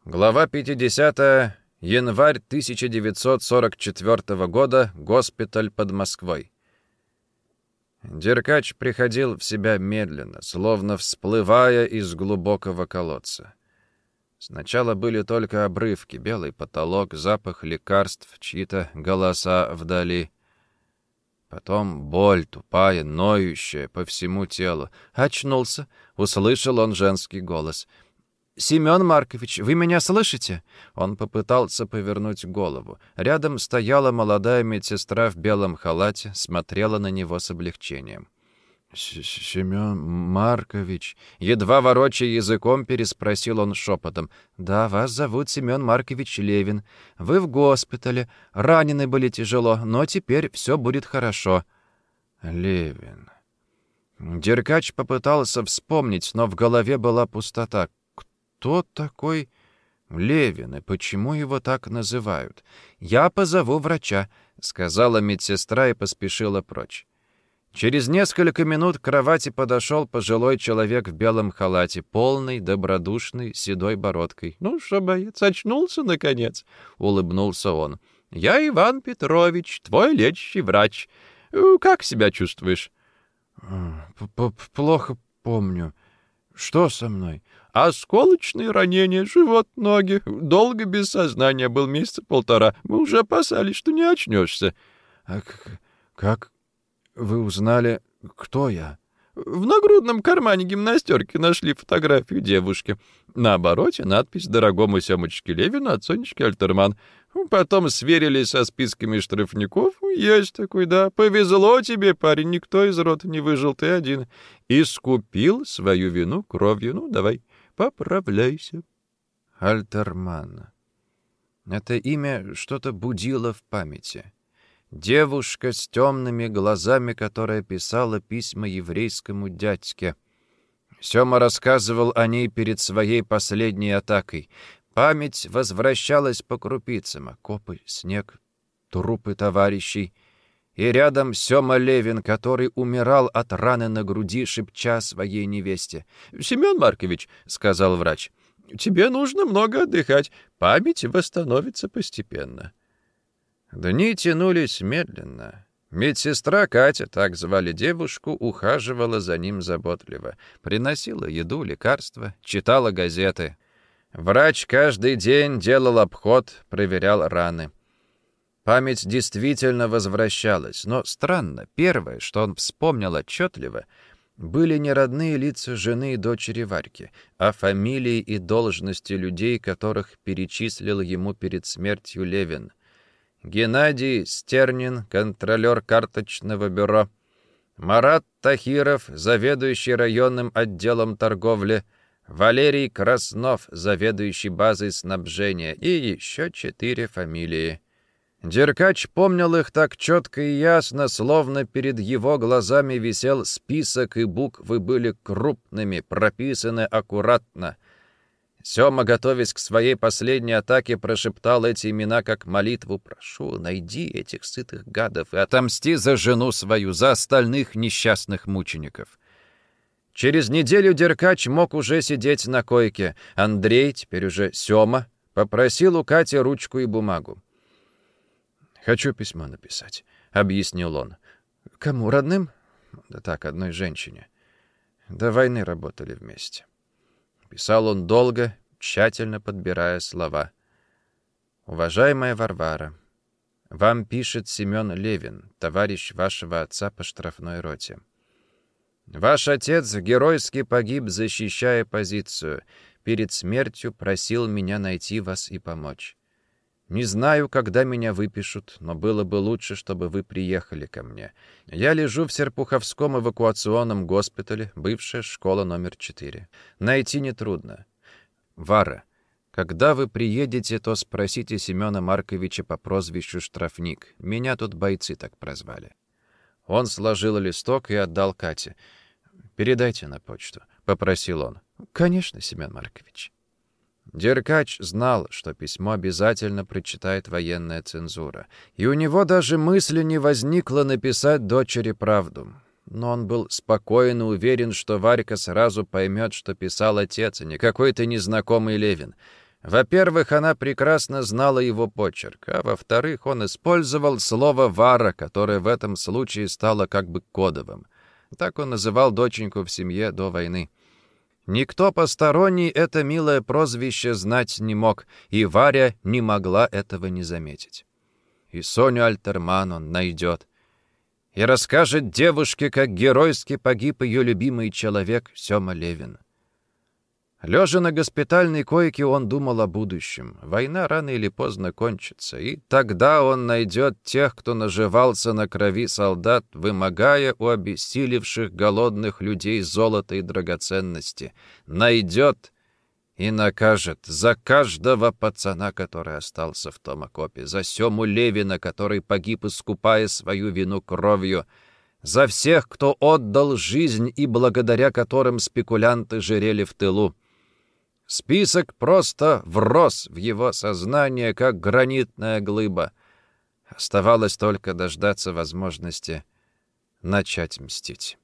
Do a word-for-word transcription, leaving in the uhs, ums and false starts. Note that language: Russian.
Глава пятидесятая. Январь тысяча девятьсот сорок четвёртого года. Госпиталь под Москвой. Деркач приходил в себя медленно, словно всплывая из глубокого колодца. Сначала были только обрывки, белый потолок, запах лекарств, чьи-то голоса вдали. Потом боль, тупая, ноющая по всему телу. Очнулся, услышал он женский голос. «Семен Маркович, вы меня слышите?» Он попытался повернуть голову. Рядом стояла молодая медсестра в белом халате, смотрела на него с облегчением. «Семен Маркович...» Едва ворочая языком, переспросил он шепотом. «Да, вас зовут Семен Маркович Левин. Вы в госпитале. Ранены были тяжело, но теперь все будет хорошо». «Левин...» Деркач попытался вспомнить, но в голове была пустота. Кто такой Левин и почему его так называют? «Я позову врача», — сказала медсестра и поспешила прочь. Через несколько минут к кровати подошел пожилой человек в белом халате, полный, добродушный, седой бородкой. «Ну что, боец, очнулся, наконец?» — улыбнулся он. «Я Иван Петрович, твой лечащий врач. Как себя чувствуешь?» «Плохо помню. Что со мной?» «Осколочные ранения, живот, ноги. Долго без сознания был, месяца полтора. Мы уже опасались, что не очнешься». «А как вы узнали, кто я?» «В нагрудном кармане гимнастерки нашли фотографию девушки. На обороте надпись «Дорогому Семочке Левину от Сонечки Альтерман». Потом сверились со списками штрафников. Есть такой, да. Повезло тебе, парень, никто из рота не выжил, ты один. Искупил свою вину кровью. Ну, давай, поправляйся». Альтерман. Это имя что-то будило в памяти. Девушка с темными глазами, которая писала письма еврейскому дядьке. Сема рассказывал о ней перед своей последней атакой. Память возвращалась по крупицам. Окопы, снег, трупы товарищей. И рядом Сема Левин, который умирал от раны на груди, шепча своей невесте. «Семен Маркович», — сказал врач, — «тебе нужно много отдыхать. Память восстановится постепенно». Дни тянулись медленно. Медсестра Катя, так звали девушку, ухаживала за ним заботливо. Приносила еду, лекарства, читала газеты. Врач каждый день делал обход, проверял раны. Память действительно возвращалась, но странно, первое, что он вспомнил отчетливо, были не родные лица жены и дочери Варьки, а фамилии и должности людей, которых перечислил ему перед смертью Левин. Геннадий Стернин, контролер карточного бюро, Марат Тахиров, заведующий районным отделом торговли, Валерий Краснов, заведующий базой снабжения, и еще четыре фамилии. Деркач помнил их так четко и ясно, словно перед его глазами висел список, и буквы были крупными, прописаны аккуратно. Сема, готовясь к своей последней атаке, прошептал эти имена как молитву. «Прошу, найди этих сытых гадов и отомсти за жену свою, за остальных несчастных мучеников». Через неделю Деркач мог уже сидеть на койке. Андрей, теперь уже Сема, попросил у Кати ручку и бумагу. «Хочу письмо написать», — объяснил он. «Кому, родным?» «Да так, одной женщине. До войны работали вместе». Писал он долго, тщательно подбирая слова. «Уважаемая Варвара, вам пишет Семен Левин, товарищ вашего отца по штрафной роте. Ваш отец геройски погиб, защищая позицию. Перед смертью просил меня найти вас и помочь. Не знаю, когда меня выпишут, но было бы лучше, чтобы вы приехали ко мне. Я лежу в Серпуховском эвакуационном госпитале, бывшая школа номер четыре. Найти нетрудно. Вара, когда вы приедете, то спросите Семена Марковича по прозвищу Штрафник. Меня тут бойцы так прозвали». Он сложил листок и отдал Кате. «Передайте на почту», — попросил он. «Конечно, Семен Маркович». Деркач знал, что письмо обязательно прочитает военная цензура, и у него даже мысли не возникло написать дочери правду. Но он был спокоен и уверен, что Варька сразу поймет, что писал отец, а не какой-то незнакомый Левин. Во-первых, она прекрасно знала его почерк, а во-вторых, он использовал слово «Вара», которое в этом случае стало как бы кодовым. Так он называл доченьку в семье до войны. Никто посторонний это милое прозвище знать не мог, и Варя не могла этого не заметить. И Соню Альтерман он найдет. И расскажет девушке, как геройски погиб ее любимый человек Сёма Левин. Лежа на госпитальной койке, он думал о будущем. Война рано или поздно кончится, и тогда он найдет тех, кто наживался на крови солдат, вымогая у обессилевших голодных людей золото и драгоценности. Найдет и накажет за каждого пацана, который остался в том окопе, за Сему Левина, который погиб, искупая свою вину кровью, за всех, кто отдал жизнь и благодаря которым спекулянты жирели в тылу. Список просто врос в его сознание, как гранитная глыба. Оставалось только дождаться возможности начать мстить.